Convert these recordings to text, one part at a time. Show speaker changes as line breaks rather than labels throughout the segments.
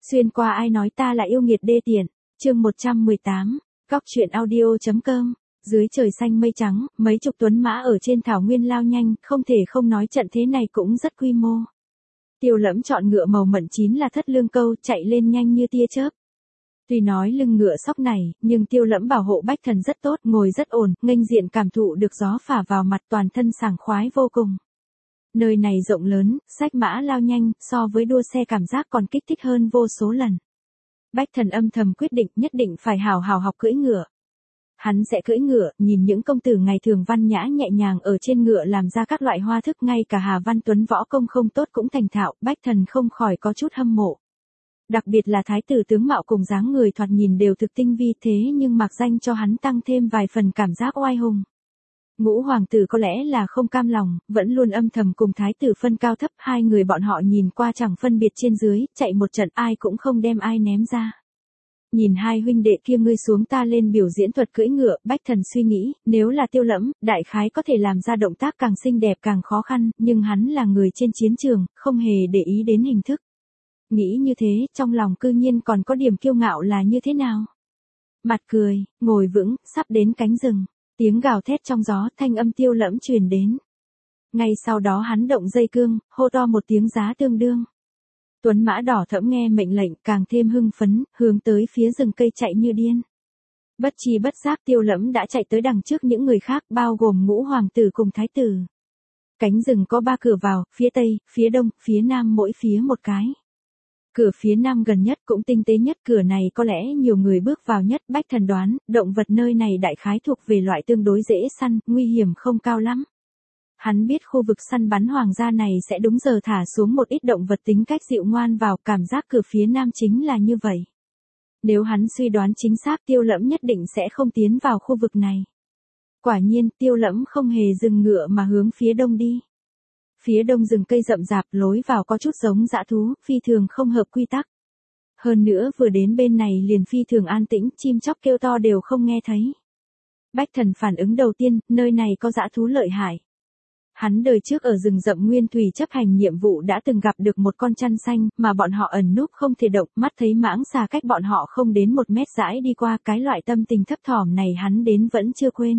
Xuyên qua ai nói ta là yêu nghiệt đê tiện, chương 118, Góc truyện audio.com. Dưới trời xanh mây trắng, mấy chục tuấn mã ở trên thảo nguyên lao nhanh, không thể không nói trận thế này cũng rất quy mô. Tiêu Lẫm chọn ngựa màu mận chín là Thất Lương Câu, chạy lên nhanh như tia chớp. Tuy nói lưng ngựa sóc này, nhưng Tiêu Lẫm bảo hộ Bách Thần rất tốt, ngồi rất ổn, nghênh diện cảm thụ được gió phả vào mặt, toàn thân sảng khoái vô cùng. Nơi này rộng lớn, xách mã lao nhanh, so với đua xe cảm giác còn kích thích hơn vô số lần. Bách Thần âm thầm quyết định nhất định phải hào hào học cưỡi ngựa. Hắn sẽ cưỡi ngựa, nhìn những công tử ngày thường văn nhã nhẹ nhàng ở trên ngựa làm ra các loại hoa thức, ngay cả Hà Văn Tuấn võ công không tốt cũng thành thạo, Bách Thần không khỏi có chút hâm mộ. Đặc biệt là thái tử tướng mạo cùng dáng người thoạt nhìn đều thực tinh vi, thế nhưng mặc danh cho hắn tăng thêm vài phần cảm giác oai hùng. Ngũ hoàng tử có lẽ là không cam lòng, vẫn luôn âm thầm cùng thái tử phân cao thấp, hai người bọn họ nhìn qua chẳng phân biệt trên dưới, chạy một trận ai cũng không đem ai ném ra. Nhìn hai huynh đệ kia ngươi xuống ta lên biểu diễn thuật cưỡi ngựa, Bách Thần suy nghĩ, nếu là Tiêu Lẫm, đại khái có thể làm ra động tác càng xinh đẹp càng khó khăn, nhưng hắn là người trên chiến trường, không hề để ý đến hình thức. Nghĩ như thế, trong lòng cư nhiên còn có điểm kiêu ngạo là như thế nào? Mặt cười, ngồi vững, sắp đến cánh rừng. Tiếng gào thét trong gió, thanh âm Tiêu Lẫm truyền đến. Ngay sau đó hắn động dây cương, hô to một tiếng giá tương đương. Tuấn mã đỏ thẫm nghe mệnh lệnh càng thêm hưng phấn, hướng tới phía rừng cây chạy như điên. Bất chi bất giác Tiêu Lẫm đã chạy tới đằng trước những người khác, bao gồm Ngũ hoàng tử cùng thái tử. Cánh rừng có 3 cửa vào, phía tây, phía đông, phía nam mỗi phía một cái. Cửa phía nam gần nhất cũng tinh tế nhất, cửa này có lẽ nhiều người bước vào nhất. Bách Thần đoán, động vật nơi này đại khái thuộc về loại tương đối dễ săn, nguy hiểm không cao lắm. Hắn biết khu vực săn bắn hoàng gia này sẽ đúng giờ thả xuống một ít động vật tính cách dịu ngoan vào, cảm giác cửa phía nam chính là như vậy. Nếu hắn suy đoán chính xác, Tiêu Lẫm nhất định sẽ không tiến vào khu vực này. Quả nhiên, Tiêu Lẫm không hề dừng ngựa mà hướng phía đông đi. Phía đông rừng cây rậm rạp, lối vào có chút giống dã thú, phi thường không hợp quy tắc. Hơn nữa vừa đến bên này liền phi thường an tĩnh, chim chóc kêu to đều không nghe thấy. Bách Thần phản ứng đầu tiên, nơi này có dã thú lợi hại. Hắn đời trước ở rừng rậm Nguyên Thủy chấp hành nhiệm vụ đã từng gặp được một con chăn xanh, mà bọn họ ẩn núp không thể động, mắt thấy mãng xà cách bọn họ không đến 1 mét rãi đi qua, cái loại tâm tình thấp thỏm này hắn đến vẫn chưa quên.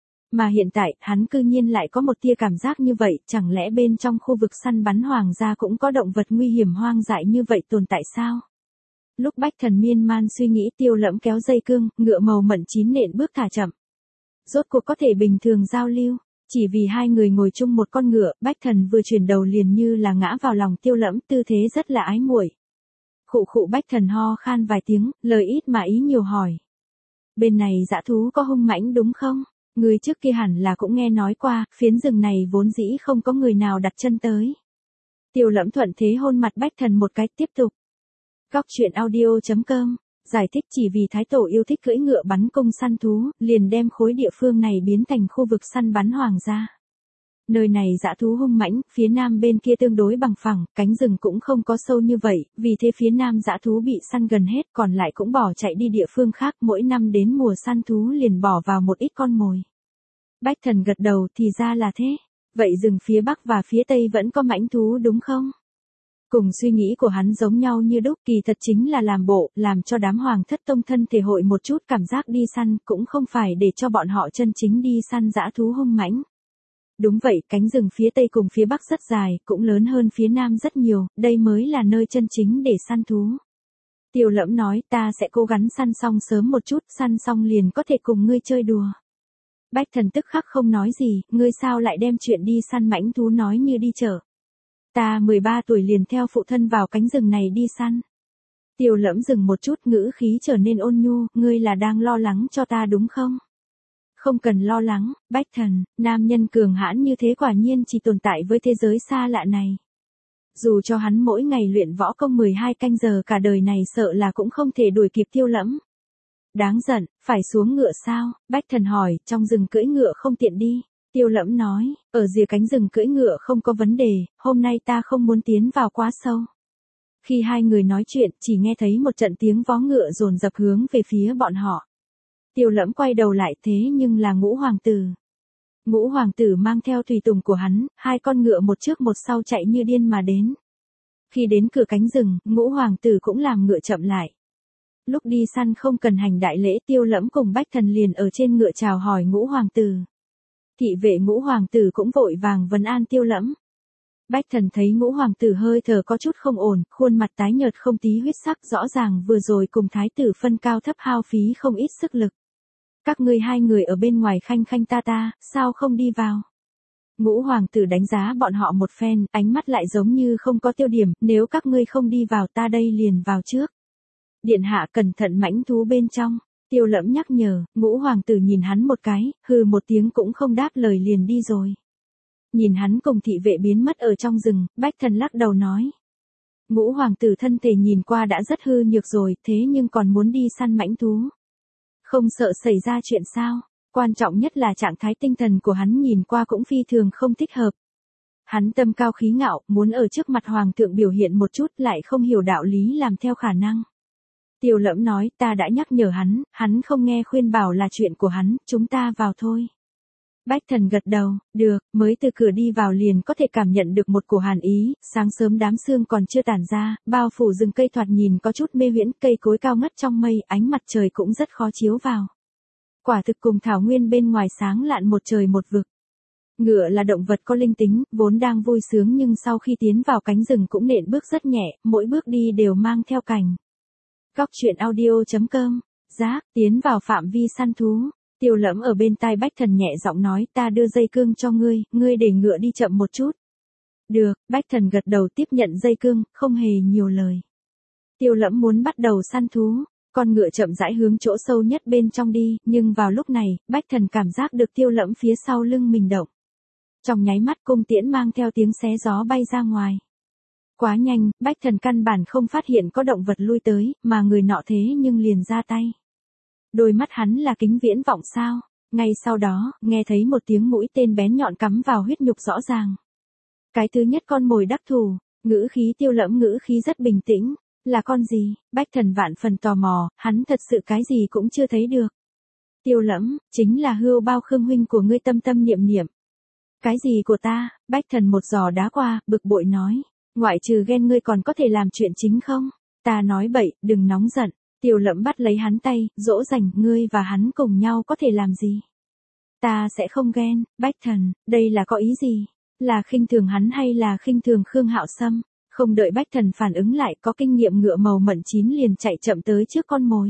Mà hiện tại, hắn cư nhiên lại có một tia cảm giác như vậy, chẳng lẽ bên trong khu vực săn bắn hoàng gia cũng có động vật nguy hiểm hoang dại như vậy tồn tại sao? Lúc Bách Thần miên man suy nghĩ, Tiêu Lẫm kéo dây cương, ngựa màu mận chín nện bước thả chậm. Rốt cuộc có thể bình thường giao lưu, chỉ vì hai người ngồi chung một con ngựa, Bách Thần vừa chuyển đầu liền như là ngã vào lòng Tiêu Lẫm, tư thế rất là ái muội. Khụ khụ, Bách Thần ho khan vài tiếng, lời ít mà ý nhiều hỏi. Bên này dã thú có hung mãnh đúng không? Người trước kia hẳn là cũng nghe nói qua, phiến rừng này vốn dĩ không có người nào đặt chân tới. Tiêu Lẫm thuận thế hôn mặt Bách Thần một cái, tiếp tục. Góc truyện audio.com, giải thích chỉ vì thái tổ yêu thích cưỡi ngựa bắn cung săn thú, liền đem khối địa phương này biến thành khu vực săn bắn hoàng gia. Nơi này dã thú hung mãnh, phía nam bên kia tương đối bằng phẳng, cánh rừng cũng không có sâu như vậy, vì thế phía nam dã thú bị săn gần hết, còn lại cũng bỏ chạy đi địa phương khác, mỗi năm đến mùa săn thú liền bỏ vào một ít con mồi. Bách Thần gật đầu, thì ra là thế. Vậy rừng phía bắc và phía tây vẫn có mãnh thú đúng không? Cùng suy nghĩ của hắn giống nhau như đúc, kỳ thật chính là làm bộ, làm cho đám hoàng thất tông thân thể hội một chút cảm giác đi săn, cũng không phải để cho bọn họ chân chính đi săn dã thú hung mãnh. Đúng vậy, cánh rừng phía tây cùng phía bắc rất dài, cũng lớn hơn phía nam rất nhiều, đây mới là nơi chân chính để săn thú. Tiêu Lẫm nói, ta sẽ cố gắng săn xong sớm một chút, săn xong liền có thể cùng ngươi chơi đùa. Bách Thần tức khắc không nói gì, ngươi sao lại đem chuyện đi săn mãnh thú nói như đi chợ. Ta 13 tuổi liền theo phụ thân vào cánh rừng này đi săn. Tiêu Lẫm dừng một chút, ngữ khí trở nên ôn nhu, ngươi là đang lo lắng cho ta đúng không? Không cần lo lắng, Bách Thần, nam nhân cường hãn như thế quả nhiên chỉ tồn tại với thế giới xa lạ này. Dù cho hắn mỗi ngày luyện võ công 12 canh giờ cả đời này sợ là cũng không thể đuổi kịp Tiêu Lẫm. Đáng giận, phải xuống ngựa sao? Bách Thần hỏi, trong rừng cưỡi ngựa không tiện đi. Tiêu Lẫm nói, ở rìa cánh rừng cưỡi ngựa không có vấn đề, hôm nay ta không muốn tiến vào quá sâu. Khi hai người nói chuyện, chỉ nghe thấy một trận tiếng vó ngựa dồn dập hướng về phía bọn họ. Tiêu Lẫm quay đầu lại, thế nhưng là Ngũ hoàng tử. Ngũ hoàng tử mang theo tùy tùng của hắn, 2 con ngựa một trước một sau chạy như điên mà đến. Khi đến cửa cánh rừng, Ngũ hoàng tử cũng làm ngựa chậm lại. Lúc đi săn không cần hành đại lễ, Tiêu Lẫm cùng Bách Thần liền ở trên ngựa chào hỏi Ngũ hoàng tử. Thị vệ Ngũ hoàng tử cũng vội vàng vấn an Tiêu Lẫm. Bách Thần thấy Ngũ hoàng tử hơi thở có chút không ổn, khuôn mặt tái nhợt không tí huyết sắc, rõ ràng vừa rồi cùng thái tử phân cao thấp hao phí không ít sức lực. Các ngươi hai người ở bên ngoài khanh khanh ta ta, sao không đi vào? Ngũ hoàng tử đánh giá bọn họ một phen, ánh mắt lại giống như không có tiêu điểm, nếu các ngươi không đi vào ta đây liền vào trước. Điện hạ cẩn thận mãnh thú bên trong. Tiêu Lẫm nhắc nhở, Ngũ hoàng tử nhìn hắn một cái, hừ một tiếng cũng không đáp lời liền đi rồi. Nhìn hắn cùng thị vệ biến mất ở trong rừng, Bách Thần lắc đầu nói. Ngũ hoàng tử thân thể nhìn qua đã rất hư nhược rồi, thế nhưng còn muốn đi săn mãnh thú. Không sợ xảy ra chuyện sao? Quan trọng nhất là trạng thái tinh thần của hắn nhìn qua cũng phi thường không thích hợp. Hắn tâm cao khí ngạo, muốn ở trước mặt hoàng thượng biểu hiện một chút lại không hiểu đạo lý làm theo khả năng. Tiêu Lẫm nói, ta đã nhắc nhở hắn không nghe khuyên bảo là chuyện của hắn, chúng ta vào thôi. Bách Thần gật đầu, được, mới từ cửa đi vào liền có thể cảm nhận được một cổ hàn ý, sáng sớm đám sương còn chưa tản ra, bao phủ rừng cây thoạt nhìn có chút mê huyễn, cây cối cao ngất trong mây, ánh mặt trời cũng rất khó chiếu vào. Quả thực cùng thảo nguyên bên ngoài sáng lạn một trời một vực. Ngựa là động vật có linh tính, vốn đang vui sướng nhưng sau khi tiến vào cánh rừng cũng nện bước rất nhẹ, mỗi bước đi đều mang theo cành. Góc truyện audio.com, Giác, tiến vào phạm vi săn thú. Tiêu Lẫm ở bên tai Bách Thần nhẹ giọng nói, ta đưa dây cương cho ngươi, ngươi để ngựa đi chậm một chút. Được, Bách Thần gật đầu tiếp nhận dây cương, không hề nhiều lời. Tiêu Lẫm muốn bắt đầu săn thú, con ngựa chậm rãi hướng chỗ sâu nhất bên trong đi, nhưng vào lúc này, Bách Thần cảm giác được Tiêu Lẫm phía sau lưng mình động. Trong nháy mắt cung tiễn mang theo tiếng xé gió bay ra ngoài. Quá nhanh, Bách Thần căn bản không phát hiện có động vật lui tới, mà người nọ thế nhưng liền ra tay. Đôi mắt hắn là kính viễn vọng sao? Ngay sau đó, nghe thấy một tiếng mũi tên bén nhọn cắm vào huyết nhục rõ ràng. Cái thứ nhất con mồi đắc thủ, ngữ khí Tiêu Lẫm ngữ khí rất bình tĩnh. Là con gì? Bách Thần vạn phần tò mò, hắn thật sự cái gì cũng chưa thấy được. Tiêu Lẫm, chính là Hươu Bao Khương huynh của ngươi tâm tâm niệm niệm. Cái gì của ta? Bách Thần một giò đá qua, bực bội nói. Ngoại trừ ghen ngươi còn có thể làm chuyện chính không? Ta nói bậy, đừng nóng giận. Tiêu Lẫm bắt lấy hắn tay, dỗ dành, ngươi và hắn cùng nhau có thể làm gì? Ta sẽ không ghen. Bách Thần, đây là có ý gì? Là khinh thường hắn hay là khinh thường Khương Hạo Sâm? Không đợi Bách Thần phản ứng lại, có kinh nghiệm ngựa màu mận chín liền chạy chậm tới trước con mồi.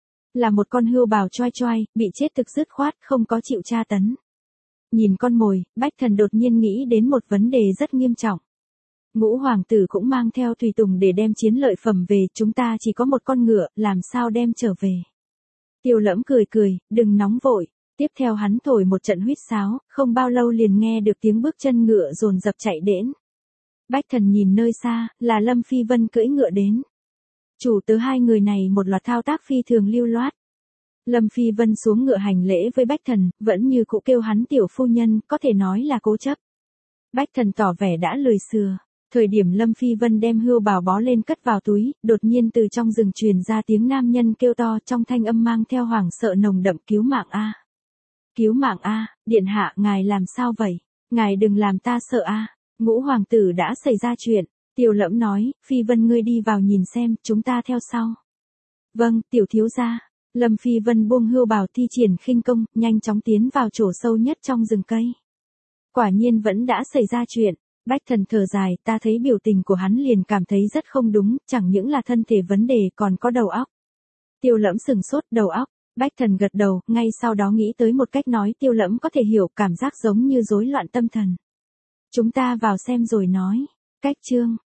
Là một con hươu bào choai choai, bị chết thực dứt khoát, không có chịu tra tấn. Nhìn con mồi, Bách Thần đột nhiên nghĩ đến một vấn đề rất nghiêm trọng. Ngũ hoàng tử cũng mang theo tùy tùng để đem chiến lợi phẩm về, chúng ta chỉ có một con ngựa, làm sao đem trở về. Tiêu Lẫm cười cười, đừng nóng vội. Tiếp theo hắn thổi một trận huýt sáo, không bao lâu liền nghe được tiếng bước chân ngựa dồn dập chạy đến. Bách Thần nhìn nơi xa, là Lâm Phi Vân cưỡi ngựa đến. Chủ tớ hai người này một loạt thao tác phi thường lưu loát. Lâm Phi Vân xuống ngựa hành lễ với Bách Thần, vẫn như cụ kêu hắn tiểu phu nhân, có thể nói là cố chấp. Bách Thần tỏ vẻ đã lười xừa. Thời điểm Lâm Phi Vân đem hươu bào bó lên cất vào túi, đột nhiên từ trong rừng truyền ra tiếng nam nhân kêu to, trong thanh âm mang theo hoảng sợ nồng đậm, cứu mạng a. Cứu mạng a, điện hạ, ngài làm sao vậy? Ngài đừng làm ta sợ a. Ngũ hoàng tử đã xảy ra chuyện. Tiêu Lẫm nói, Phi Vân ngươi đi vào nhìn xem, chúng ta theo sau. Vâng, tiểu thiếu gia. Lâm Phi Vân buông hươu bào thi triển khinh công, nhanh chóng tiến vào chỗ sâu nhất trong rừng cây. Quả nhiên vẫn đã xảy ra chuyện. Bách Thần thở dài, ta thấy biểu tình của hắn liền cảm thấy rất không đúng, chẳng những là thân thể vấn đề còn có đầu óc. Tiêu Lẫm sừng sốt, đầu óc. Bách Thần gật đầu, ngay sau đó nghĩ tới một cách nói Tiêu Lẫm có thể hiểu, cảm giác giống như rối loạn tâm thần. Chúng ta vào xem rồi nói. Cách chương